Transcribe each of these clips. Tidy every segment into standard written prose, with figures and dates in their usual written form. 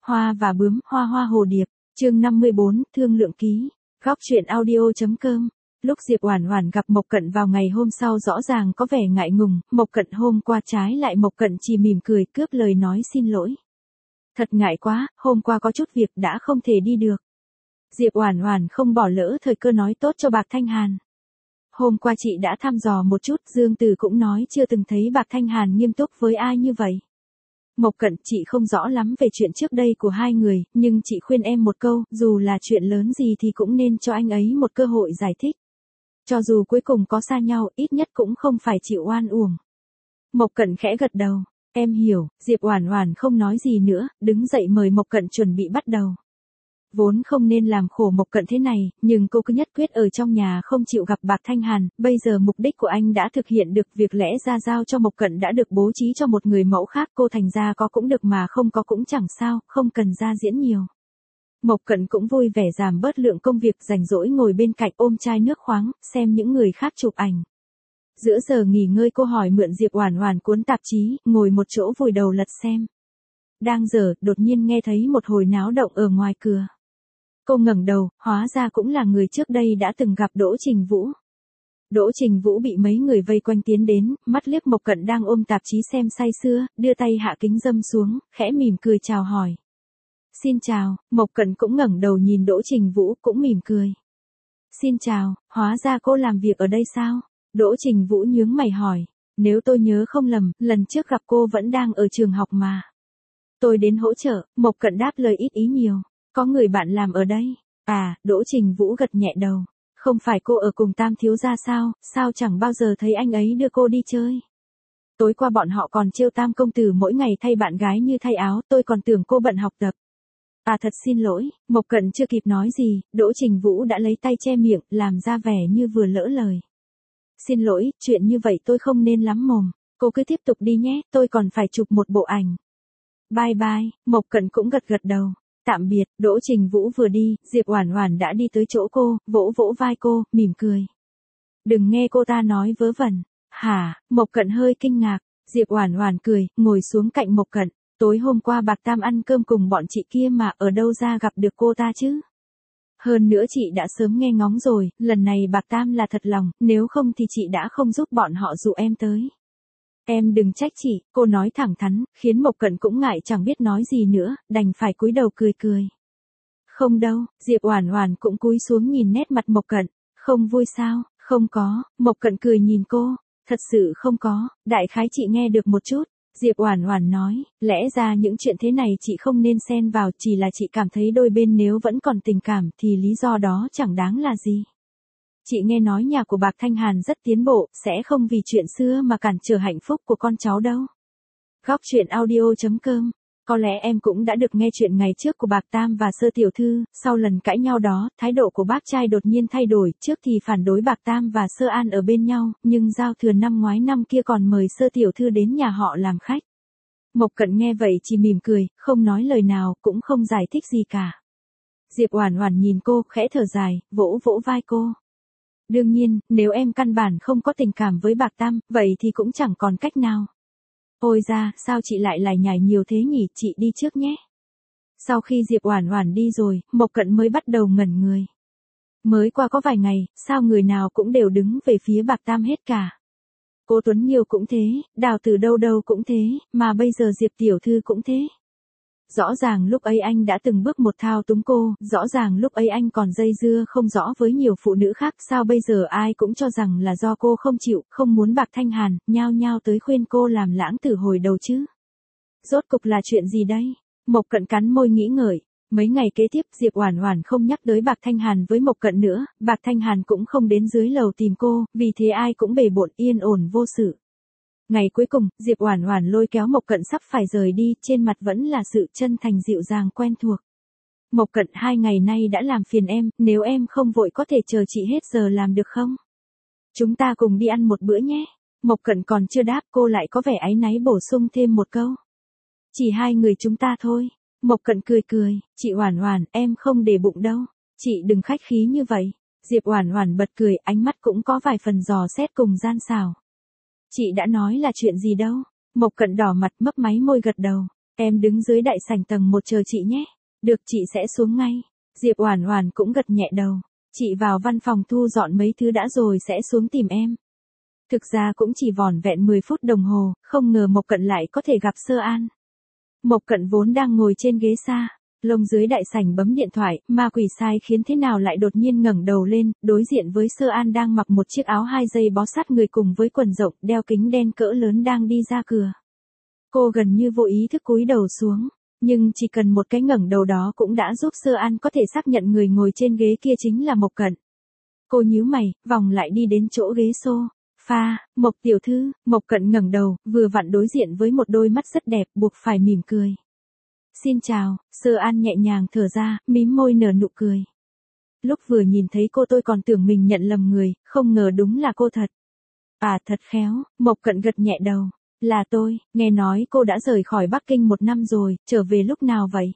Hoa và bướm, hoa hoa hồ điệp, chương 54, thương lượng ký, góc truyện audio.com. Lúc Diệp Oản Oản gặp Mộc Cận vào ngày hôm sau rõ ràng có vẻ ngại ngùng, Mộc Cận hôm qua trái lại Mộc Cận chỉ mỉm cười cướp lời nói xin lỗi. Thật ngại quá, hôm qua có chút việc đã không thể đi được. Diệp Oản Oản không bỏ lỡ thời cơ nói tốt cho Bạc Thanh Hàn. Hôm qua chị đã thăm dò một chút, Dương Từ cũng nói chưa từng thấy Bạc Thanh Hàn nghiêm túc với ai như vậy. Mộc Cận, chị không rõ lắm về chuyện trước đây của hai người, nhưng chị khuyên em một câu, dù là chuyện lớn gì thì cũng nên cho anh ấy một cơ hội giải thích. Cho dù cuối cùng có xa nhau, ít nhất cũng không phải chịu oan uổng. Mộc Cận khẽ gật đầu, em hiểu. Diệp Oản Oản không nói gì nữa, đứng dậy mời Mộc Cận chuẩn bị bắt đầu. Vốn không nên làm khổ Mộc Cận thế này, nhưng cô cứ nhất quyết ở trong nhà không chịu gặp Bạc Thanh Hàn, bây giờ mục đích của anh đã thực hiện được, việc lẽ ra giao cho Mộc Cận đã được bố trí cho một người mẫu khác, cô thành ra có cũng được mà không có cũng chẳng sao, không cần ra diễn nhiều. Mộc Cận cũng vui vẻ giảm bớt lượng công việc, rảnh rỗi ngồi bên cạnh ôm chai nước khoáng, xem những người khác chụp ảnh. Giữa giờ nghỉ ngơi cô hỏi mượn Diệp Oản Oản cuốn tạp chí, ngồi một chỗ vùi đầu lật xem. Đang dở, đột nhiên nghe thấy một hồi náo động ở ngoài cửa. Cô ngẩng đầu, hóa ra cũng là người trước đây đã từng gặp Đỗ Trình Vũ. Đỗ Trình Vũ bị mấy người vây quanh tiến đến, mắt liếc Mộc Cận đang ôm tạp chí xem say sưa, đưa tay hạ kính dâm xuống, khẽ mỉm cười chào hỏi. Xin chào. Mộc Cận cũng ngẩng đầu nhìn Đỗ Trình Vũ, cũng mỉm cười. Xin chào, hóa ra cô làm việc ở đây sao? Đỗ Trình Vũ nhướng mày hỏi. Nếu tôi nhớ không lầm, lần trước gặp cô vẫn đang ở trường học mà. Tôi đến hỗ trợ. Mộc Cận đáp lời ít ý nhiều. Có người bạn làm ở đây. À, Đỗ Trình Vũ gật nhẹ đầu. Không phải cô ở cùng Tam thiếu gia sao, sao chẳng bao giờ thấy anh ấy đưa cô đi chơi. Tối qua bọn họ còn trêu Tam công tử mỗi ngày thay bạn gái như thay áo, tôi còn tưởng cô bận học tập. À thật xin lỗi. Mộc Cận chưa kịp nói gì, Đỗ Trình Vũ đã lấy tay che miệng, làm ra vẻ như vừa lỡ lời. Xin lỗi, chuyện như vậy tôi không nên lắm mồm, cô cứ tiếp tục đi nhé, tôi còn phải chụp một bộ ảnh. Bye bye. Mộc Cận cũng gật gật đầu. Tạm biệt. Đỗ Trình Vũ vừa đi, Diệp Oản Oản đã đi tới chỗ cô, vỗ vỗ vai cô, mỉm cười. Đừng nghe cô ta nói vớ vẩn. Hả? Mộc Cận hơi kinh ngạc. Diệp Oản Oản cười, ngồi xuống cạnh Mộc Cận. Tối hôm qua Bạc Tam ăn cơm cùng bọn chị kia mà, ở đâu ra gặp được cô ta chứ? Hơn nữa chị đã sớm nghe ngóng rồi, lần này Bạc Tam là thật lòng, nếu không thì chị đã không giúp bọn họ dụ em tới. Em đừng trách chị, cô nói thẳng thắn, khiến Mộc Cận cũng ngại chẳng biết nói gì nữa, đành phải cúi đầu cười cười. Không đâu. Diệp Oản Oản cũng cúi xuống nhìn nét mặt Mộc Cận. Không vui sao? Không có. Mộc Cận cười nhìn cô. Thật sự không có, đại khái chị nghe được một chút. Diệp Oản Oản nói, lẽ ra những chuyện thế này chị không nên xen vào, chỉ là chị cảm thấy đôi bên nếu vẫn còn tình cảm thì lý do đó chẳng đáng là gì. Chị nghe nói nhà của Bạc Thanh Hàn rất tiến bộ, sẽ không vì chuyện xưa mà cản trở hạnh phúc của con cháu đâu. Góc truyện audio.com. Có lẽ em cũng đã được nghe chuyện ngày trước của Bạc Tam và Sơ tiểu thư, sau lần cãi nhau đó, thái độ của bác trai đột nhiên thay đổi, trước thì phản đối Bạc Tam và Sơ An ở bên nhau, nhưng giao thừa năm ngoái năm kia còn mời Sơ tiểu thư đến nhà họ làm khách. Mộc Cận nghe vậy chỉ mỉm cười, không nói lời nào, cũng không giải thích gì cả. Diệp Oản Oản nhìn cô, khẽ thở dài, vỗ vỗ vai cô. Đương nhiên, nếu em căn bản không có tình cảm với Bạc Tam, vậy thì cũng chẳng còn cách nào. Ôi ra, sao chị lại lải nhải nhiều thế nhỉ, chị đi trước nhé. Sau khi Diệp Oản Oản đi rồi, Mộc Cận mới bắt đầu ngẩn người. Mới qua có vài ngày, sao người nào cũng đều đứng về phía Bạc Tam hết cả. Cô Tuấn Nhiêu cũng thế, Đào Tử đâu đâu cũng thế, mà bây giờ Diệp tiểu thư cũng thế. Rõ ràng lúc ấy anh đã từng bước một thao túng cô, rõ ràng lúc ấy anh còn dây dưa không rõ với nhiều phụ nữ khác, sao bây giờ ai cũng cho rằng là do cô không chịu, không muốn Bạc Thanh Hàn, nhao nhao tới khuyên cô làm lãng tử hồi đầu chứ. Rốt cục là chuyện gì đây? Mộc Cận cắn môi nghĩ ngợi. Mấy ngày kế tiếp Diệp Oản Oản không nhắc tới Bạc Thanh Hàn với Mộc Cận nữa, Bạc Thanh Hàn cũng không đến dưới lầu tìm cô, vì thế ai cũng bề bộn yên ổn vô sự. Ngày cuối cùng, Diệp Oản Oản lôi kéo Mộc Cận sắp phải rời đi, trên mặt vẫn là sự chân thành dịu dàng quen thuộc. Mộc Cận, 2 ngày nay đã làm phiền em, nếu em không vội có thể chờ chị hết giờ làm được không? Chúng ta cùng đi ăn một bữa nhé. Mộc Cận còn chưa đáp, cô lại có vẻ áy náy bổ sung thêm một câu. Chỉ 2 người chúng ta thôi. Mộc Cận cười cười, chị Oản Oản, em không để bụng đâu. Chị đừng khách khí như vậy. Diệp Oản Oản bật cười, ánh mắt cũng có vài phần dò xét cùng gian xảo. Chị đã nói là chuyện gì đâu? Mộc Cận đỏ mặt mấp máy môi gật đầu. Em đứng dưới đại sảnh tầng 1 chờ chị nhé. Được, chị sẽ xuống ngay. Diệp Oản Oản cũng gật nhẹ đầu. Chị vào văn phòng thu dọn mấy thứ đã rồi sẽ xuống tìm em. Thực ra cũng chỉ vỏn vẹn 10 phút đồng hồ, không ngờ Mộc Cận lại có thể gặp Sơ An. Mộc Cận vốn đang ngồi trên ghế xa, lông dưới đại sảnh bấm điện thoại, ma quỷ sai khiến thế nào lại đột nhiên ngẩng đầu lên, đối diện với Sơ An đang mặc một chiếc áo 2 dây bó sát người cùng với quần rộng, đeo kính đen cỡ lớn đang đi ra cửa. Cô gần như vô ý thức cúi đầu xuống, nhưng chỉ cần một cái ngẩng đầu đó cũng đã giúp Sơ An có thể xác nhận người ngồi trên ghế kia chính là Mộc Cận. Cô nhíu mày, vòng lại đi đến chỗ ghế sofa, Mộc tiểu thư. Mộc Cận ngẩng đầu, vừa vặn đối diện với một đôi mắt rất đẹp, buộc phải mỉm cười. Xin chào. Sơ An nhẹ nhàng thở ra, mím môi nở nụ cười. Lúc vừa nhìn thấy cô tôi còn tưởng mình nhận lầm người, không ngờ đúng là cô thật. À, thật khéo. Mộc Cận gật nhẹ đầu. Là tôi, nghe nói cô đã rời khỏi Bắc Kinh 1 năm rồi, trở về lúc nào vậy?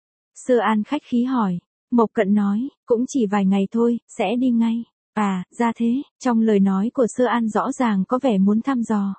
Sơ An khách khí hỏi. Mộc Cận nói, cũng chỉ vài ngày thôi, sẽ đi ngay. À, ra thế. Trong lời nói của Sơ An rõ ràng có vẻ muốn thăm dò.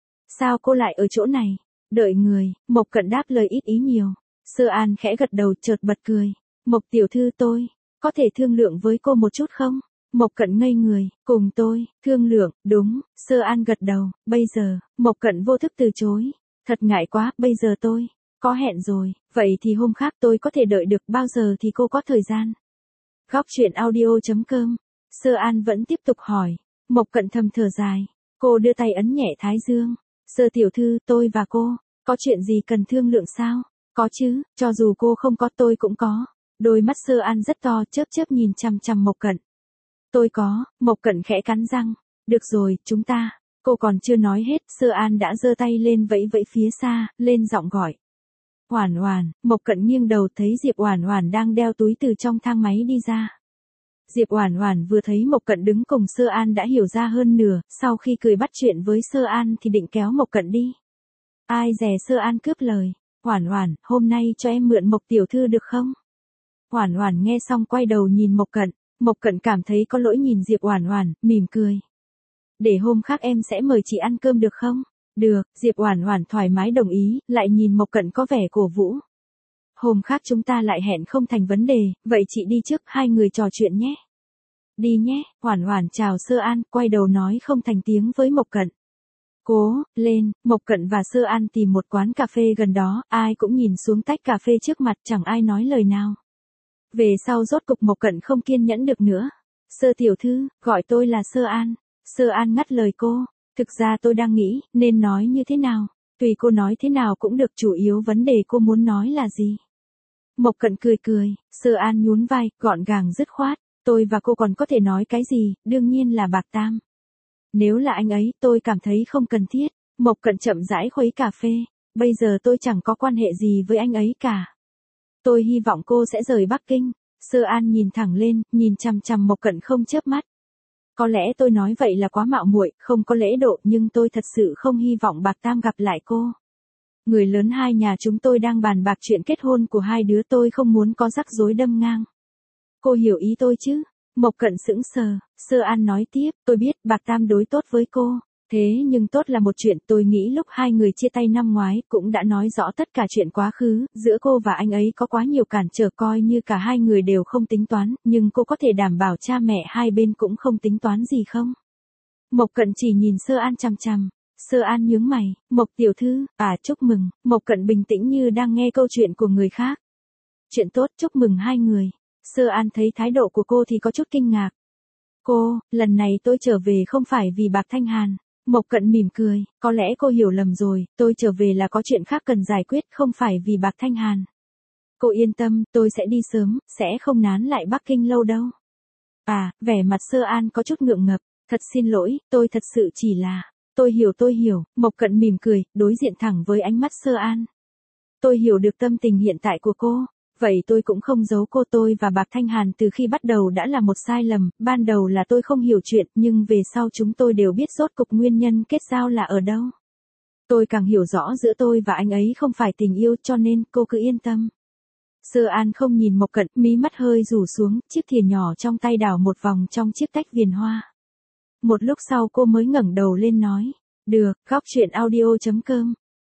Sao cô lại ở chỗ này? Đợi người. Mộc Cận đáp lời ít ý nhiều. Sơ An khẽ gật đầu chợt bật cười. Mộc tiểu thư, tôi có thể thương lượng với cô một chút không? Mộc Cận ngây người. Cùng tôi thương lượng? Đúng. Sơ An gật đầu. Bây giờ? Mộc Cận vô thức từ chối. Thật ngại quá, bây giờ tôi có hẹn rồi. Vậy thì hôm khác tôi có thể đợi được, bao giờ thì cô có thời gian? Góc truyện audio.com. Sơ An vẫn tiếp tục hỏi. Mộc Cận thầm thở dài. Cô đưa tay ấn nhẹ thái dương. Sơ tiểu thư, tôi và cô có chuyện gì cần thương lượng sao? Có chứ, cho dù cô không có tôi cũng có. Đôi mắt Sơ An rất to, chớp chớp nhìn chằm chằm Mộc Cận. Tôi có. Mộc Cận khẽ cắn răng. Được rồi, chúng ta. Cô còn chưa nói hết, Sơ An đã giơ tay lên vẫy vẫy phía xa, lên giọng gọi. Oản Oản. Mộc Cận nghiêng đầu thấy Diệp Oản Oản đang đeo túi từ trong thang máy đi ra. Diệp Oản Oản vừa thấy Mộc Cận đứng cùng Sơ An đã hiểu ra hơn nửa, sau khi cười bắt chuyện với Sơ An thì định kéo Mộc Cận đi. Ai dè Sơ An cướp lời. Oản Oản, hôm nay cho em mượn Mộc tiểu thư được không? Oản Oản nghe xong quay đầu nhìn Mộc Cận. Mộc Cận cảm thấy có lỗi nhìn Diệp Oản Oản, mỉm cười. Để hôm khác em sẽ mời chị ăn cơm được không? Được. Diệp Oản Oản thoải mái đồng ý, lại nhìn Mộc Cận có vẻ cổ vũ. Hôm khác chúng ta lại hẹn không thành vấn đề, vậy chị đi trước, hai người trò chuyện nhé. Đi nhé. Oản Oản chào Sơ An, quay đầu nói không thành tiếng với Mộc Cận. Cố lên. Mộc Cận và Sơ An tìm một quán cà phê gần đó, ai cũng nhìn xuống tách cà phê trước mặt, chẳng ai nói lời nào. Về sau rốt cục Mộc Cận không kiên nhẫn được nữa. Sơ tiểu thư, gọi tôi là Sơ An. Sơ An ngắt lời cô. Thực ra tôi đang nghĩ, nên nói như thế nào. Tùy cô nói thế nào cũng được, chủ yếu vấn đề cô muốn nói là gì. Mộc Cận cười cười. Sơ An nhún vai, gọn gàng dứt khoát. Tôi và cô còn có thể nói cái gì, đương nhiên là Bạc Tam. Nếu là anh ấy, tôi cảm thấy không cần thiết. Mộc Cận chậm rãi khuấy cà phê. Bây giờ tôi chẳng có quan hệ gì với anh ấy cả. Tôi hy vọng cô sẽ rời Bắc Kinh. Sơ An nhìn thẳng lên, nhìn chằm chằm Mộc Cận không chớp mắt. Có lẽ tôi nói vậy là quá mạo muội, không có lễ độ, nhưng tôi thật sự không hy vọng Bạc Tam gặp lại cô. Người lớn hai nhà chúng tôi đang bàn bạc chuyện kết hôn của hai đứa, tôi không muốn có rắc rối đâm ngang. Cô hiểu ý tôi chứ? Mộc Cận sững sờ. Sơ An nói tiếp, tôi biết Bạc Tam đối tốt với cô. Thế nhưng tốt là một chuyện, tôi nghĩ lúc hai người chia tay năm ngoái cũng đã nói rõ tất cả chuyện quá khứ, giữa cô và anh ấy có quá nhiều cản trở, coi như cả hai người đều không tính toán, nhưng cô có thể đảm bảo cha mẹ hai bên cũng không tính toán gì không? Mộc Cận chỉ nhìn Sơ An chằm chằm. Sơ An nhướng mày. Mộc tiểu thư, chúc mừng. Mộc Cận bình tĩnh như đang nghe câu chuyện của người khác. Chuyện tốt, chúc mừng hai người. Sơ An thấy thái độ của cô thì có chút kinh ngạc. Cô, lần này tôi trở về không phải vì Bạc Thanh Hàn. Mộc Cận mỉm cười, có lẽ cô hiểu lầm rồi, tôi trở về là có chuyện khác cần giải quyết, không phải vì Bạc Thanh Hàn. Cô yên tâm, tôi sẽ đi sớm, sẽ không nán lại Bắc Kinh lâu đâu. Vẻ mặt Sơ An có chút ngượng ngập, thật xin lỗi, tôi thật sự chỉ là, tôi hiểu, Mộc Cận mỉm cười, đối diện thẳng với ánh mắt Sơ An. Tôi hiểu được tâm tình hiện tại của cô. Vậy tôi cũng không giấu cô, tôi và Bạc Thanh Hàn từ khi bắt đầu đã là một sai lầm, ban đầu là tôi không hiểu chuyện, nhưng về sau chúng tôi đều biết rốt cục nguyên nhân kết giao là ở đâu. Tôi càng hiểu rõ giữa tôi và anh ấy không phải tình yêu, cho nên cô cứ yên tâm. Sơ An không nhìn Mộc Cận, mí mắt hơi rủ xuống, chiếc thìa nhỏ trong tay đảo một vòng trong chiếc tách viền hoa. Một lúc sau cô mới ngẩng đầu lên nói, được. Góc truyện audio.com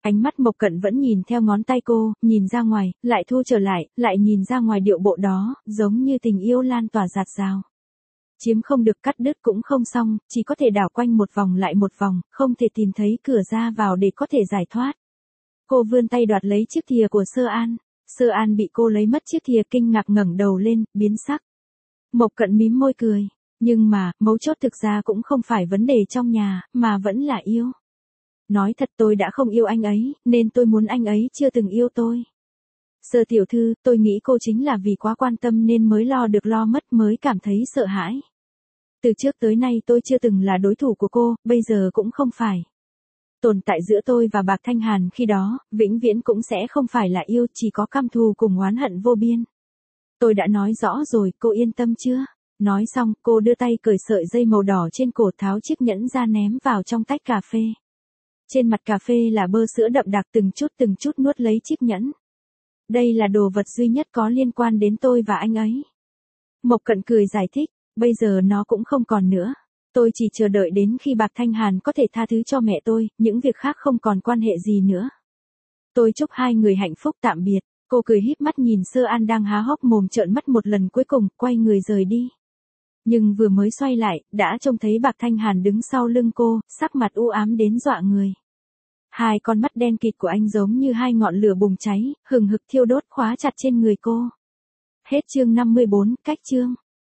Ánh mắt Mộc Cận vẫn nhìn theo ngón tay cô, nhìn ra ngoài, lại thu trở lại nhìn ra ngoài điệu bộ đó, giống như tình yêu lan tỏa rạt rào. Chiếm không được cắt đứt cũng không xong, chỉ có thể đảo quanh một vòng lại một vòng, không thể tìm thấy cửa ra vào để có thể giải thoát. Cô vươn tay đoạt lấy chiếc thìa của Sơ An. Sơ An bị cô lấy mất chiếc thìa kinh ngạc ngẩng đầu lên, biến sắc. Mộc Cận mím môi cười. Nhưng mà, mấu chốt thực ra cũng không phải vấn đề trong nhà, mà vẫn là yêu. Nói thật tôi đã không yêu anh ấy, nên tôi muốn anh ấy chưa từng yêu tôi. Sơ tiểu thư, tôi nghĩ cô chính là vì quá quan tâm nên mới lo được lo mất mới cảm thấy sợ hãi. Từ trước tới nay tôi chưa từng là đối thủ của cô, bây giờ cũng không phải. Tồn tại giữa tôi và Bạc Thanh Hàn khi đó, vĩnh viễn cũng sẽ không phải là yêu, chỉ có căm thù cùng oán hận vô biên. Tôi đã nói rõ rồi, cô yên tâm chưa? Nói xong, cô đưa tay cởi sợi dây màu đỏ trên cổ, tháo chiếc nhẫn ra ném vào trong tách cà phê. Trên mặt cà phê là bơ sữa đậm đặc, từng chút nuốt lấy chiếc nhẫn. Đây là đồ vật duy nhất có liên quan đến tôi và anh ấy. Mộc Cận cười giải thích, bây giờ nó cũng không còn nữa. Tôi chỉ chờ đợi đến khi Bạc Thanh Hàn có thể tha thứ cho mẹ tôi, những việc khác không còn quan hệ gì nữa. Tôi chúc hai người hạnh phúc, tạm biệt. Cô cười híp mắt nhìn Sơ An đang há hốc mồm trợn mắt một lần cuối cùng, quay người rời đi. Nhưng vừa mới xoay lại, đã trông thấy Bạc Thanh Hàn đứng sau lưng cô, sắc mặt u ám đến dọa người. Hai con mắt đen kịt của anh giống như hai ngọn lửa bùng cháy, hừng hực thiêu đốt khóa chặt trên người cô. Hết chương 54, cách chương.